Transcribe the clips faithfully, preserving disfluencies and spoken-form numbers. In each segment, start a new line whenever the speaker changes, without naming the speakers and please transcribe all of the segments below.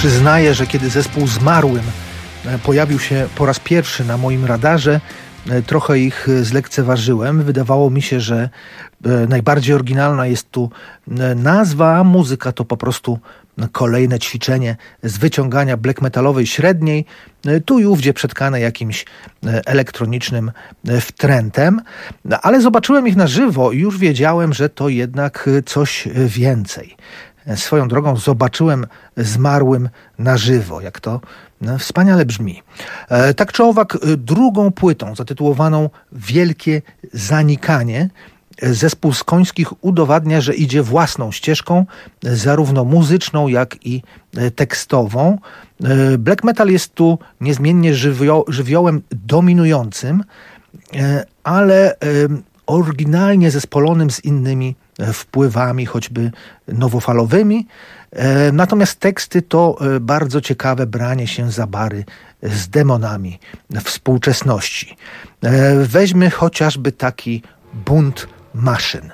Przyznaję, że kiedy zespół Zmarłym pojawił się po raz pierwszy na moim radarze, trochę ich zlekceważyłem. Wydawało mi się, że najbardziej oryginalna jest tu nazwa, a muzyka to po prostu kolejne ćwiczenie z wyciągania black metalowej średniej, tu i ówdzie przetkane jakimś elektronicznym wtrętem. Ale zobaczyłem ich na żywo i już wiedziałem, że to jednak coś więcej. Swoją drogą zobaczyłem Zmarłym na żywo, jak to wspaniale brzmi. Tak czy owak, drugą płytą zatytułowaną Wielkie Zanikanie zespół Skońskich udowadnia, że idzie własną ścieżką, zarówno muzyczną, jak i tekstową. Black metal jest tu niezmiennie żywio- żywiołem dominującym, ale oryginalnie zespolonym z innymi wpływami, choćby nowofalowymi. Natomiast teksty to bardzo ciekawe branie się za bary z demonami współczesności. Weźmy chociażby taki Bunt maszyn.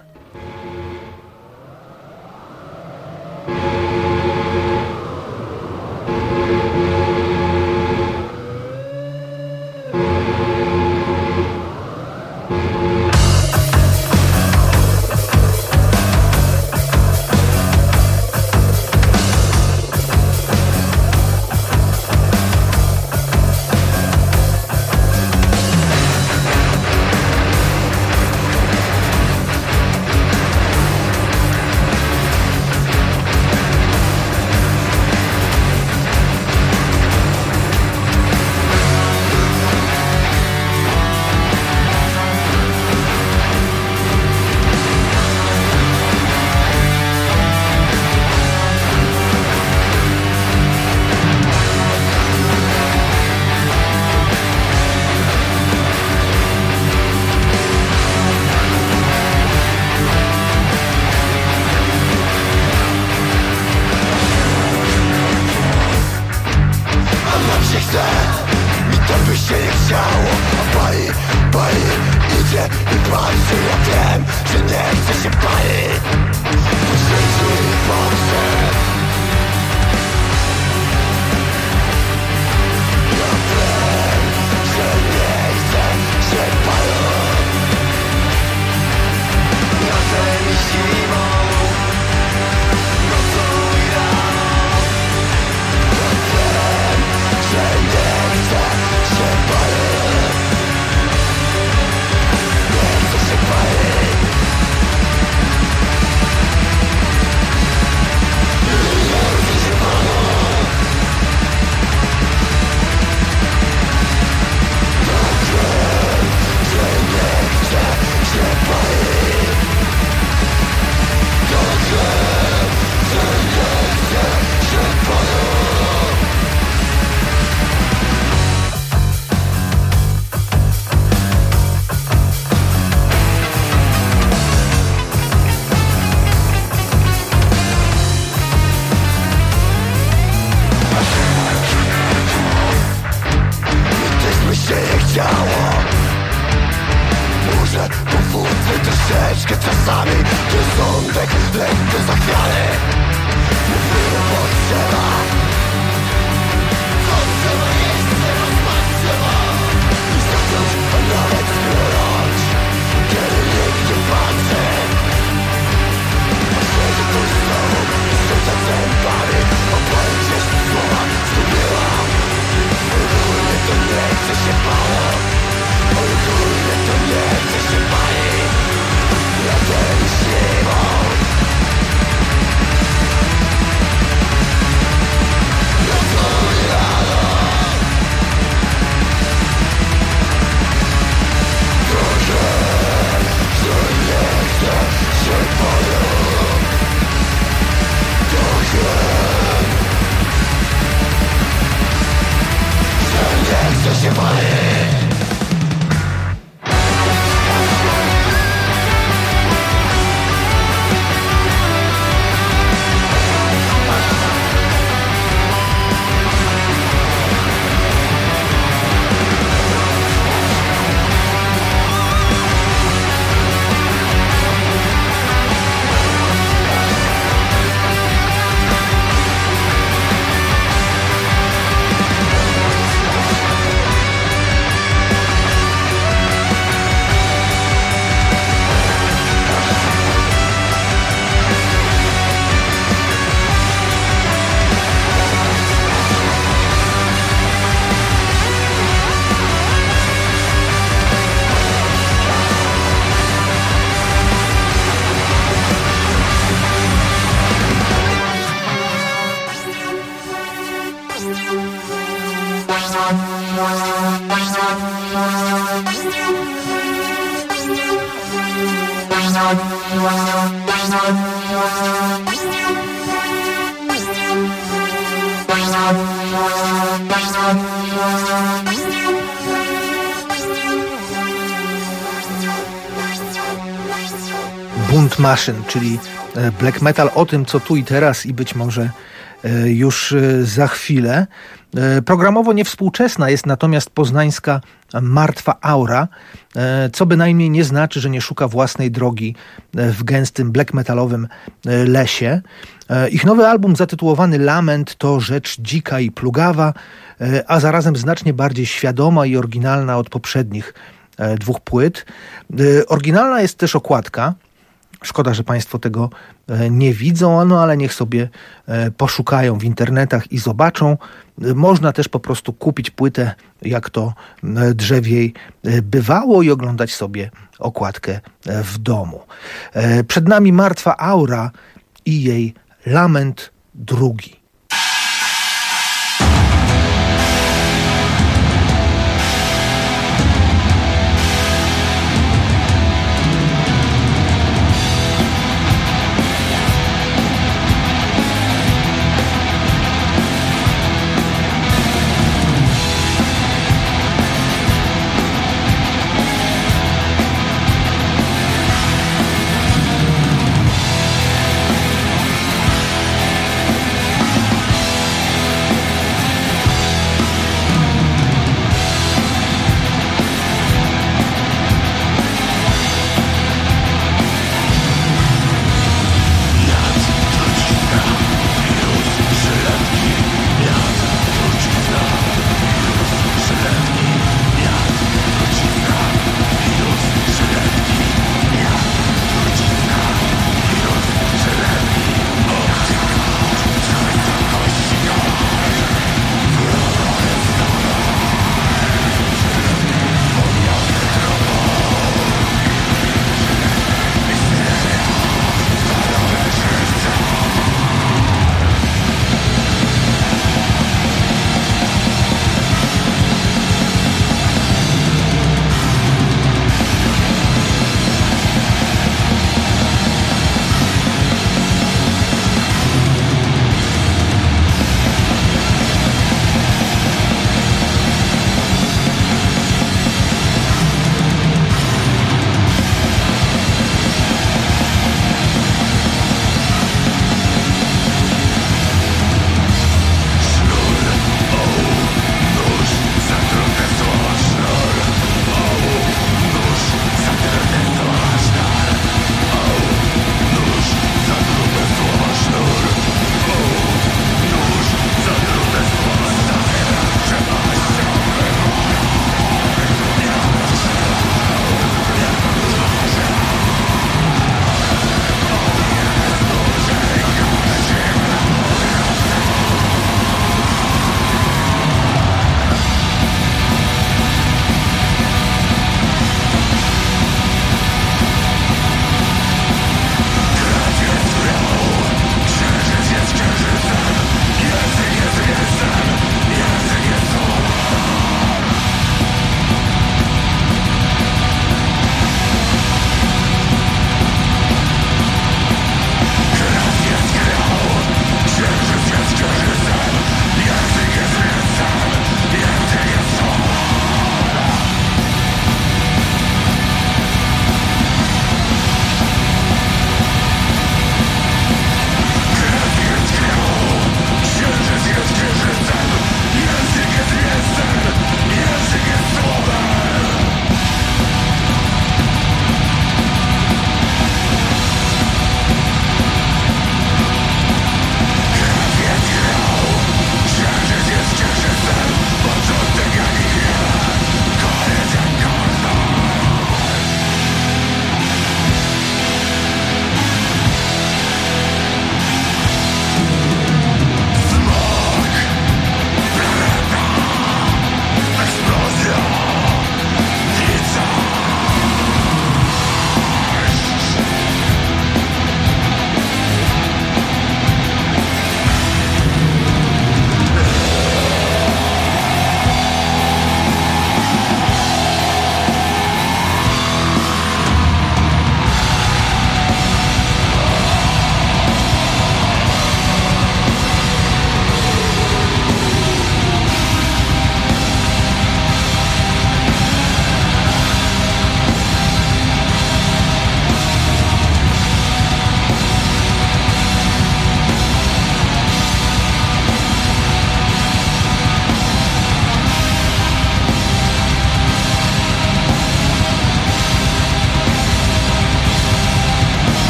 Bunt maszyn, czyli black metal o tym, co tu i teraz i być może już za chwilę. Programowo niewspółczesna jest natomiast poznańska Martwa Aura, co bynajmniej nie znaczy, że nie szuka własnej drogi w gęstym black metalowym lesie. Ich nowy album zatytułowany Lament to rzecz dzika i plugawa, a zarazem znacznie bardziej świadoma i oryginalna od poprzednich dwóch płyt. Oryginalna jest też okładka. Szkoda, że Państwo tego nie widzą, no ale niech sobie poszukają w internetach i zobaczą. Można też po prostu kupić płytę, jak to drzewiej bywało, i oglądać sobie okładkę w domu. Przed nami Martwa Aura i jej Lament drugi.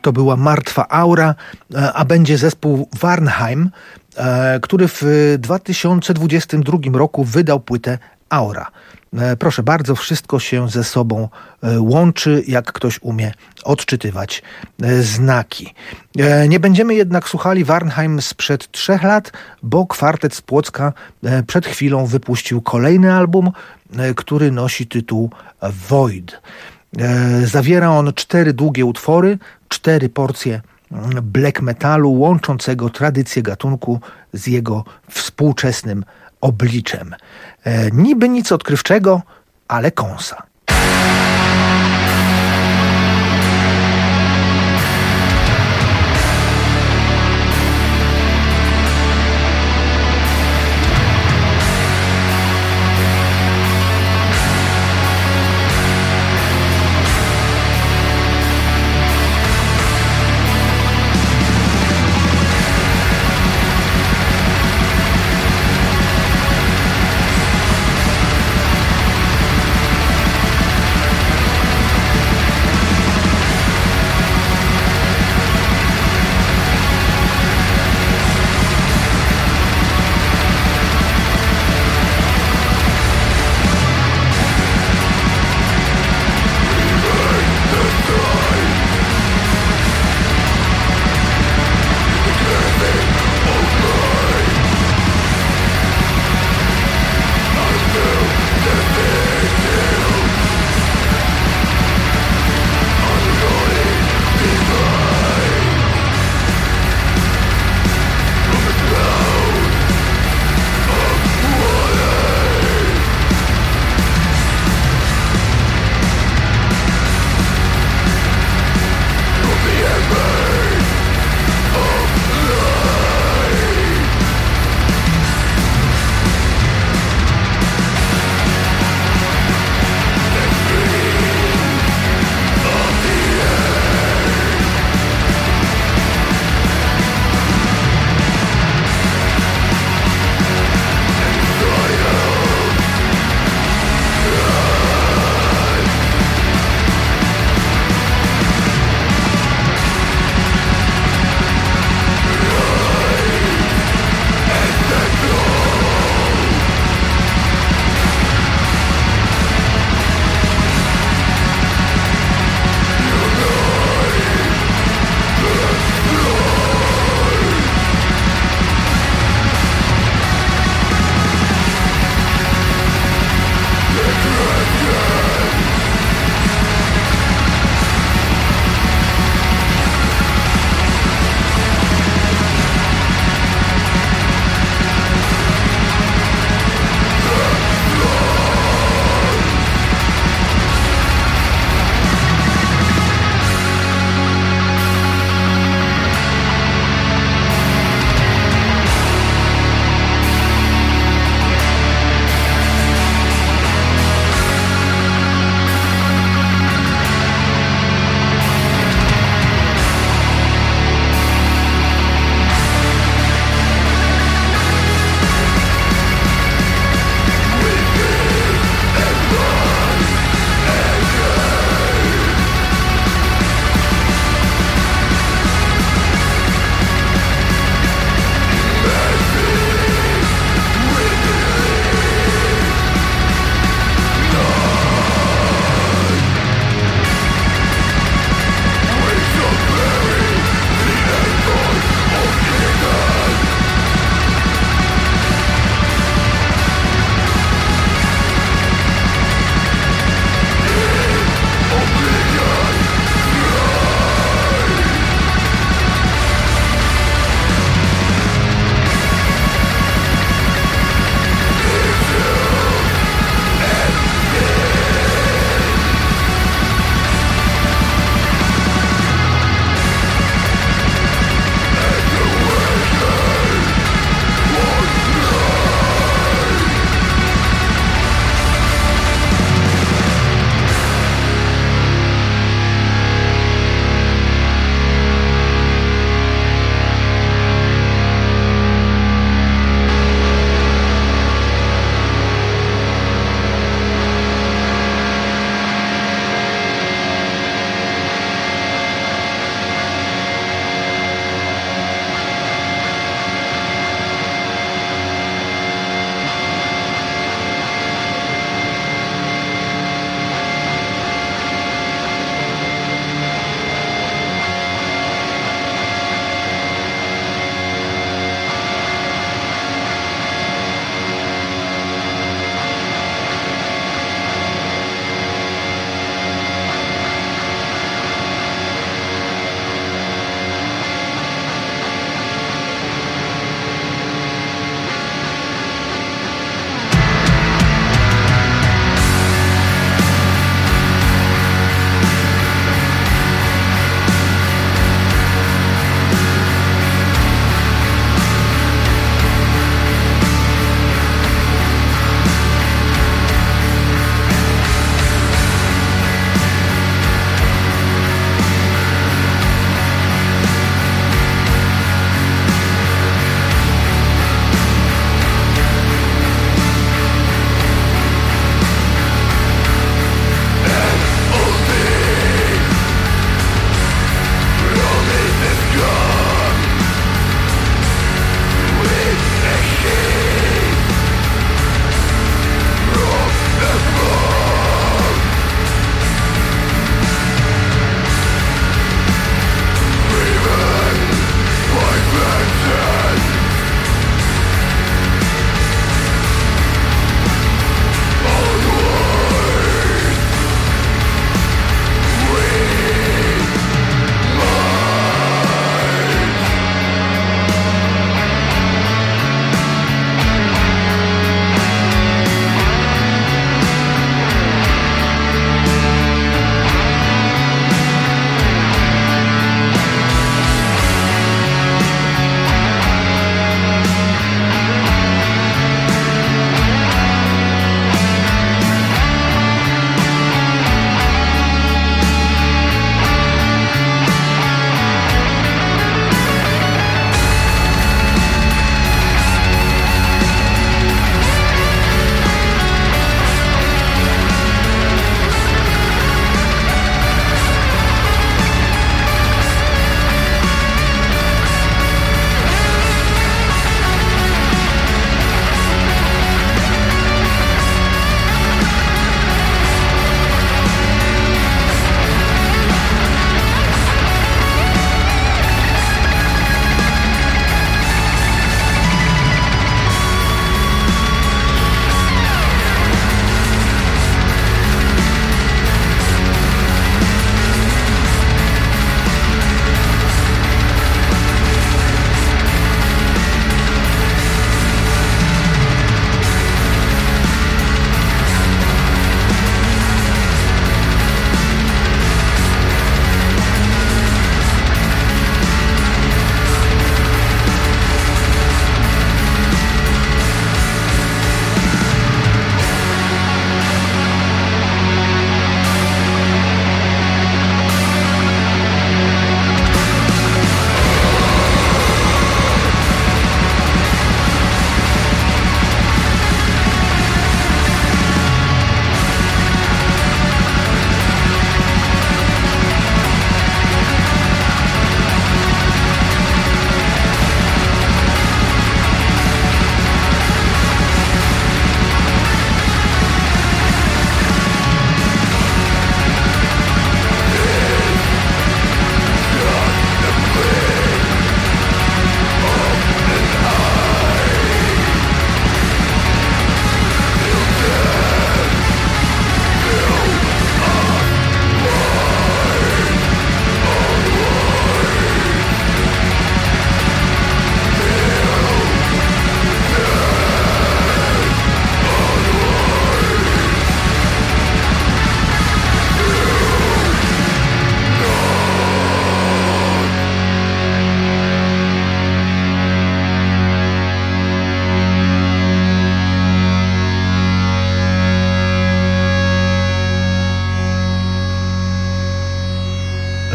to była Martwa Aura, a będzie zespół Varnheim, który w dwa tysiące dwudziestym drugim roku wydał płytę Aura. Proszę bardzo, wszystko się ze sobą łączy, jak ktoś umie odczytywać znaki. Nie będziemy jednak słuchali Varnheim sprzed trzech lat, bo kwartet z Płocka przed chwilą wypuścił kolejny album, który nosi tytuł Void. Zawiera on cztery długie utwory, cztery porcje black metalu łączącego tradycję gatunku z jego współczesnym obliczem. E, niby nic odkrywczego, ale kąsa.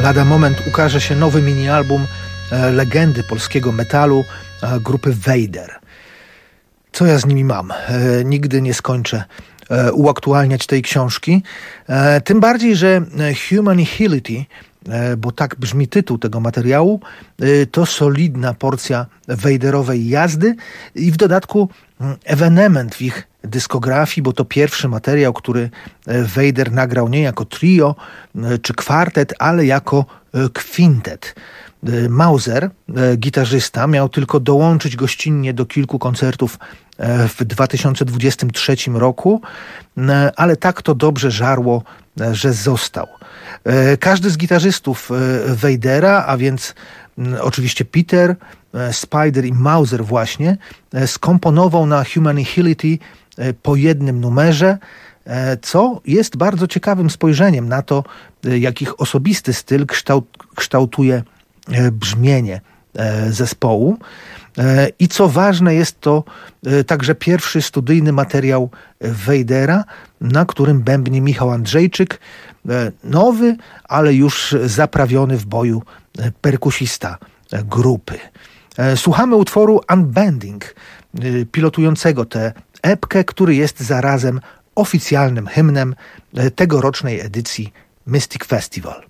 lada moment ukaże się nowy mini-album legendy polskiego metalu grupy Vader. Co ja z nimi mam? Nigdy nie skończę uaktualniać tej książki. Tym bardziej, że Humanihility, bo tak brzmi tytuł tego materiału, to solidna porcja Vaderowej jazdy i w dodatku ewenement w ich dyskografii, bo to pierwszy materiał, który Vader nagrał nie jako trio czy kwartet, ale jako kwintet. Mauser, gitarzysta, miał tylko dołączyć gościnnie do kilku koncertów w dwa tysiące dwudziestym trzecim roku, ale tak to dobrze żarło, że został. Każdy z gitarzystów Vadera, a więc oczywiście Peter, Spider i Mauser właśnie, skomponował na Humanihility po jednym numerze, co jest bardzo ciekawym spojrzeniem na to, jak ich osobisty styl kształt, kształtuje brzmienie zespołu. I co ważne, jest to także pierwszy studyjny materiał Vadera, na którym bębni Michał Andrzejczyk, nowy, ale już zaprawiony w boju perkusista grupy. Słuchamy utworu Unbending, pilotującego tę epkę, który jest zarazem oficjalnym hymnem tegorocznej edycji Mystic Festival.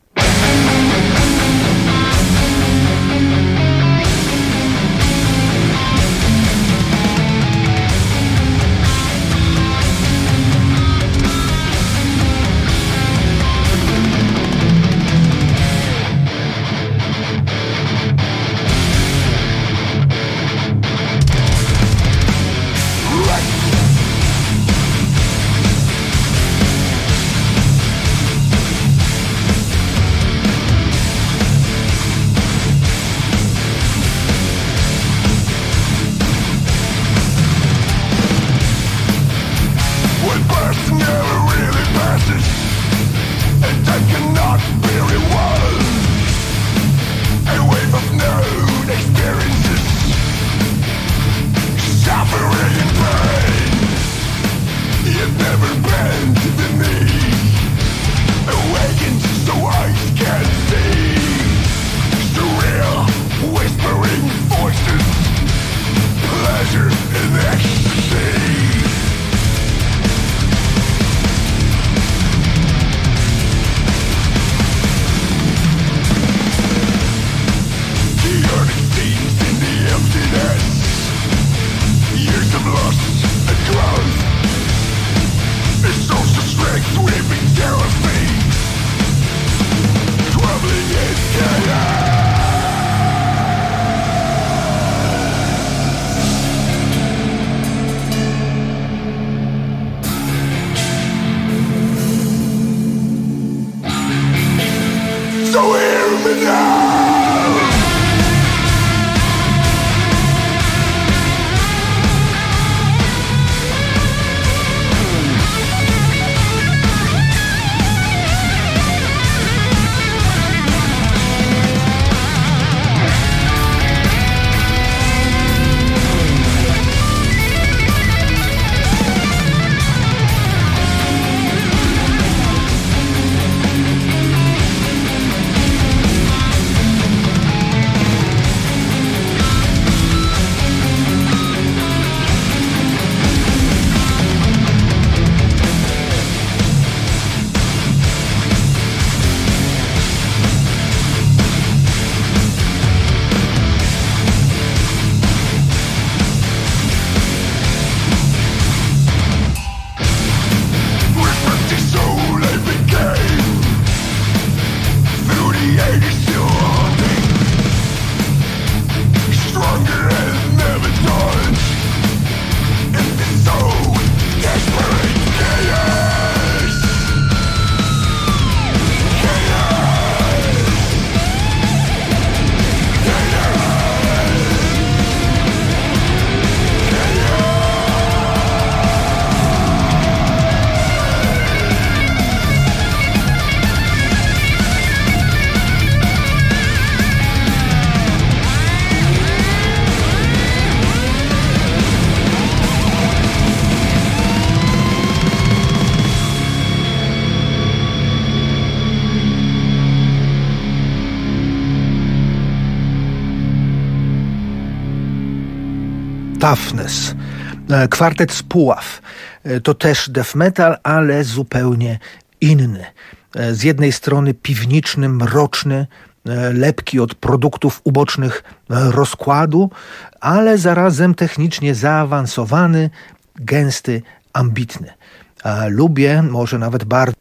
Toughness. Kwartet z Puław. To też death metal, ale zupełnie inny. Z jednej strony piwniczny, mroczny, lepki od produktów ubocznych rozkładu, ale zarazem technicznie zaawansowany, gęsty, ambitny. Lubię, może nawet bardzo.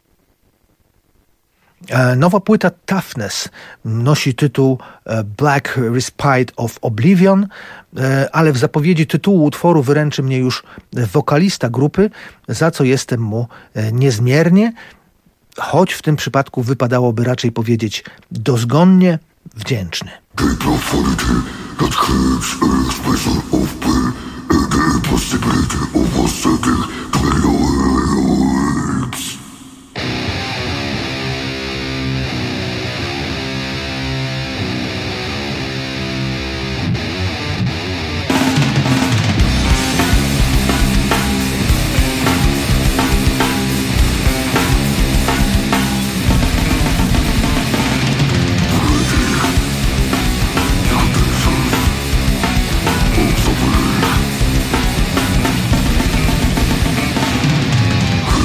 Nowa płyta Toughness nosi tytuł Black Respite of Oblivion, ale w zapowiedzi tytułu utworu wyręczy mnie już wokalista grupy, za co jestem mu niezmiernie, choć w tym przypadku wypadałoby raczej powiedzieć dozgonnie wdzięczny.
Something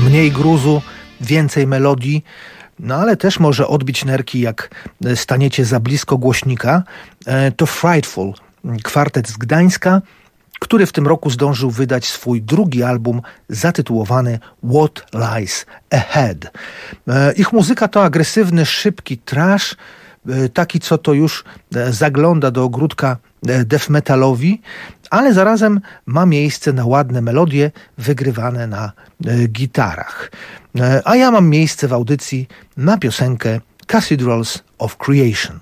mniej gruzu, więcej melodii, no ale też może odbić nerki, jak staniecie za blisko głośnika. To Frightful, kwartet z Gdańska, który w tym roku zdążył wydać swój drugi album zatytułowany What Lies Ahead. Ich muzyka to agresywny, szybki thrash, taki co to już zagląda do ogródka death metalowi, ale zarazem ma miejsce na ładne melodie wygrywane na gitarach. A ja mam miejsce w audycji na piosenkę Cathedrals of Creation.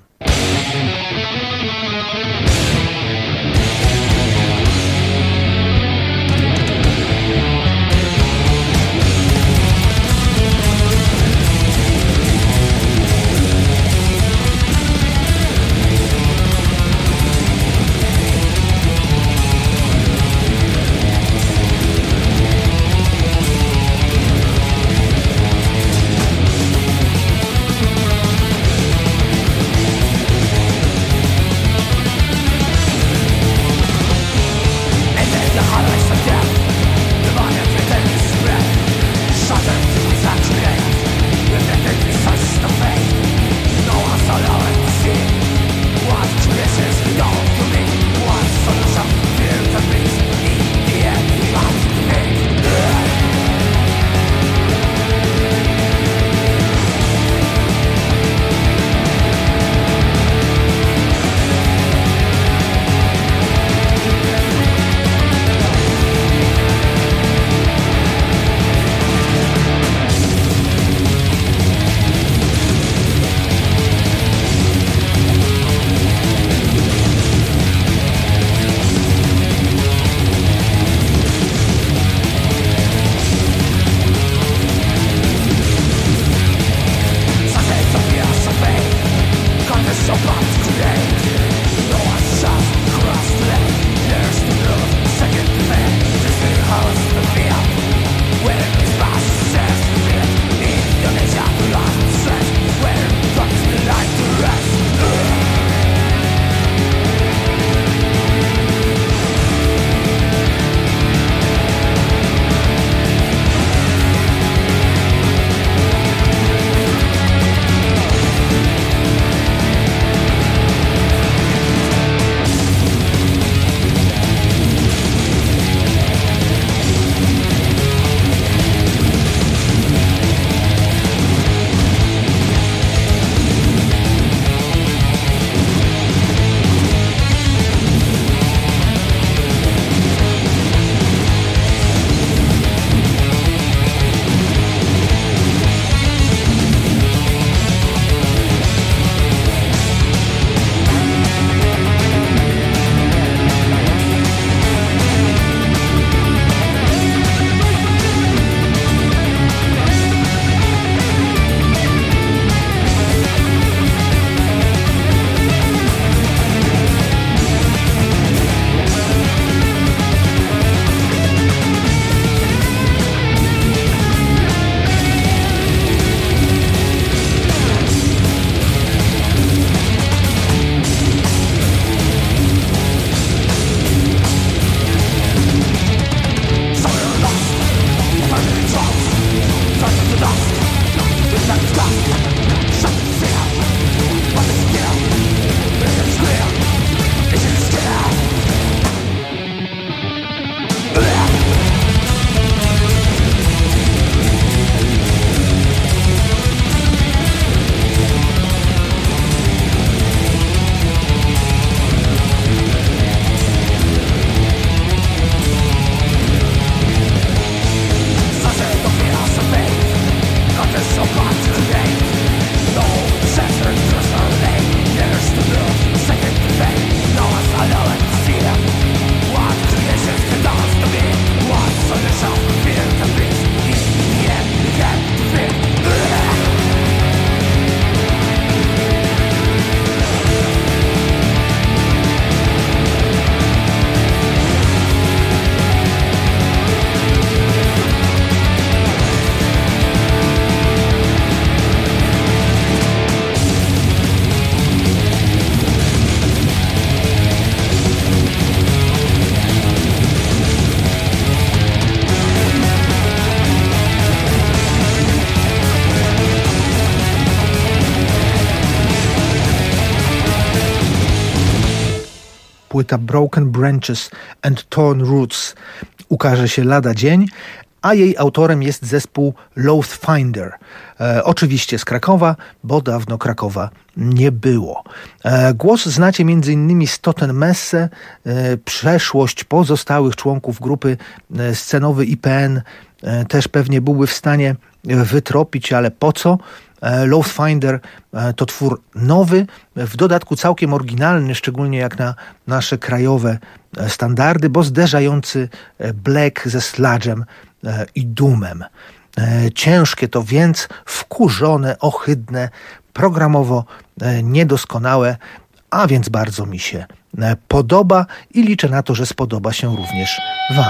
płyta Broken Branches and Torn Roots ukaże się lada dzień, a jej autorem jest zespół Loath Finder. E, oczywiście z Krakowa, bo dawno Krakowa nie było. E, głos znacie między innymi z Toten Messe. E, przeszłość pozostałych członków grupy e, scenowy I P N e, też pewnie byłby w stanie wytropić, ale po co? E, Loath Finder e, to twór nowy, w dodatku całkiem oryginalny, szczególnie jak na nasze krajowe e, standardy, bo zderzający e, black ze sludge'em e, i doomem. E, ciężkie to więc, wkurzone, ohydne, programowo e, niedoskonałe, a więc bardzo mi się e, podoba i liczę na to, że spodoba się również wam.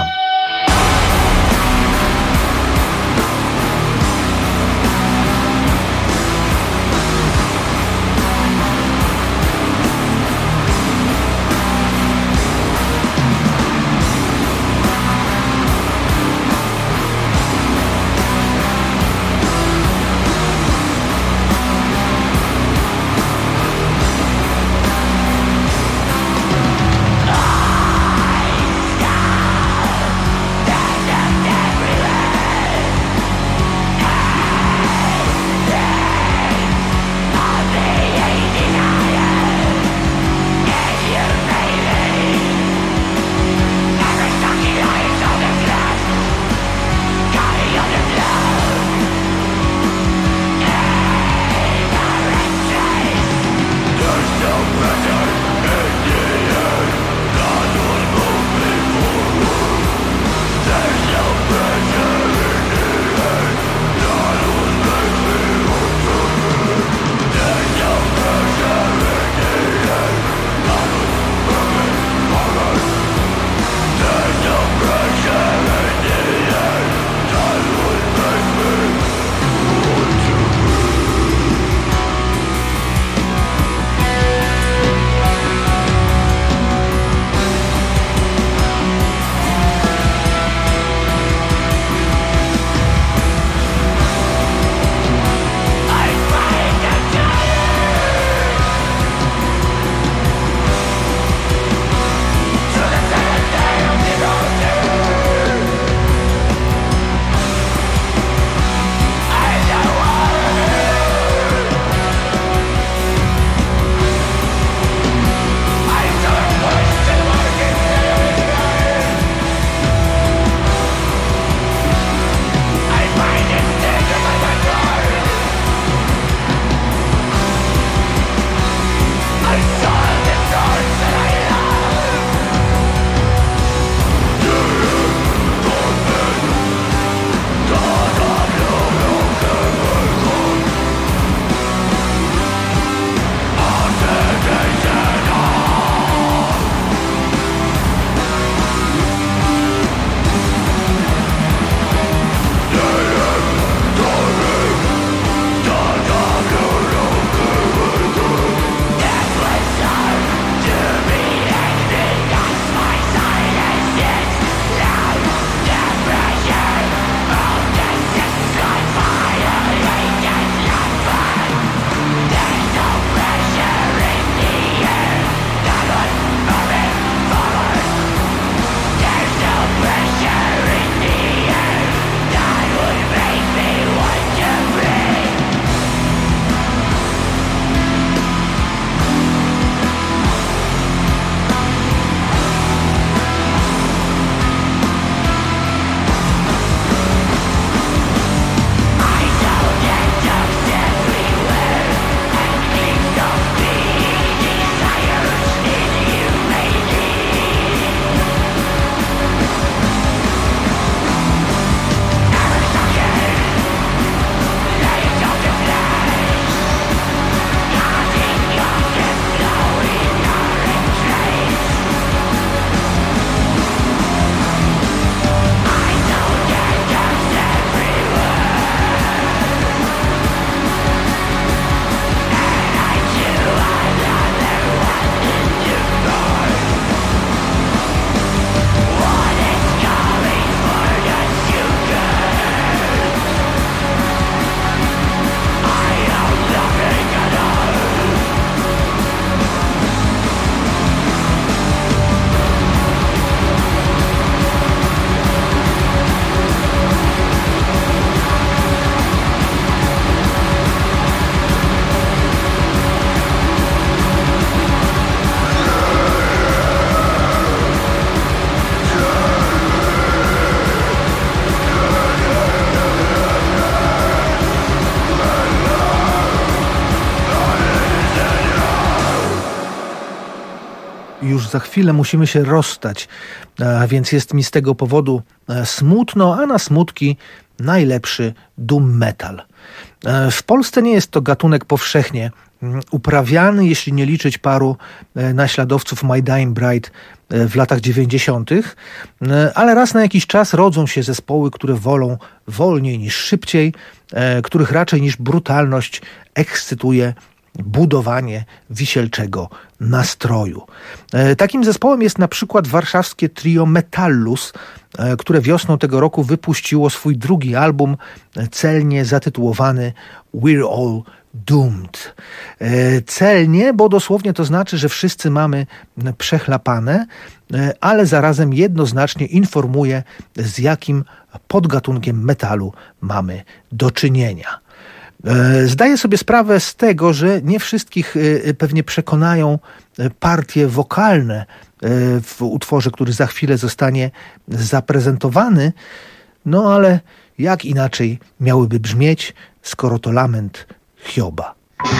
już za chwilę musimy się rozstać, a więc jest mi z tego powodu smutno, a na smutki najlepszy doom metal. W Polsce nie jest to gatunek powszechnie uprawiany, jeśli nie liczyć paru naśladowców My Dying Bride w latach dziewięćdziesiątych, ale raz na jakiś czas rodzą się zespoły, które wolą wolniej niż szybciej, których raczej niż brutalność ekscytuje budowanie wisielczego nastroju. Takim zespołem jest na przykład warszawskie trio Metallus, które wiosną tego roku wypuściło swój drugi album, celnie zatytułowany We're All Doomed. Celnie, bo dosłownie to znaczy, że wszyscy mamy przechlapane, ale zarazem jednoznacznie informuje, z jakim podgatunkiem metalu mamy do czynienia. Zdaję sobie sprawę z tego, że nie wszystkich pewnie przekonają partie wokalne w utworze, który za chwilę zostanie zaprezentowany, no ale jak inaczej miałyby brzmieć, skoro to lament Hioba.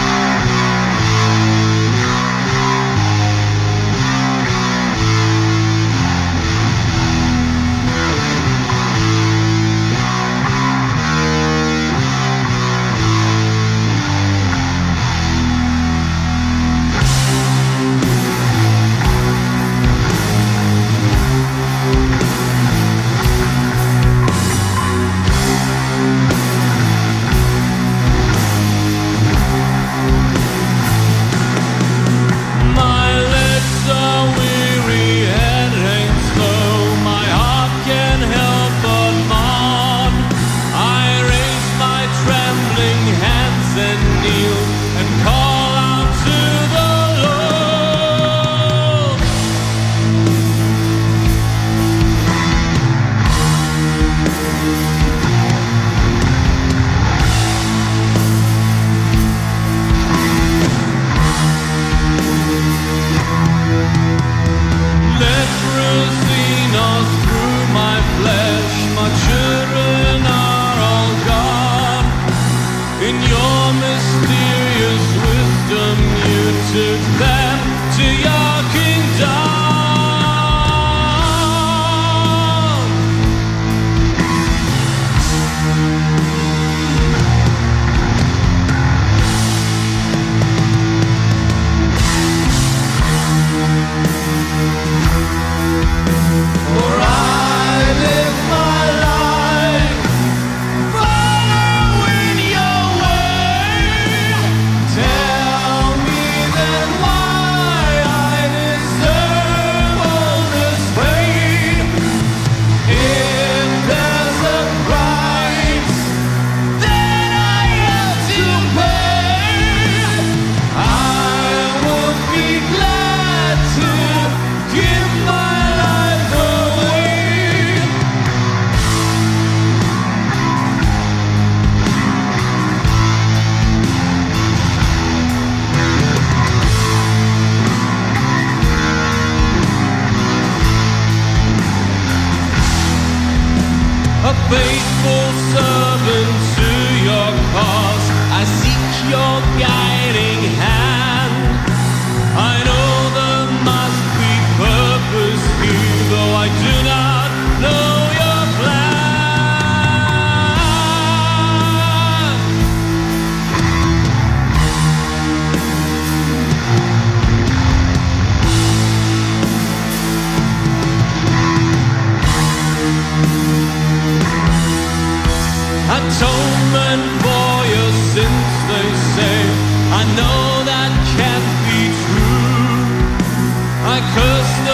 Atonement for your sins, they say. I know that can't be true. I curse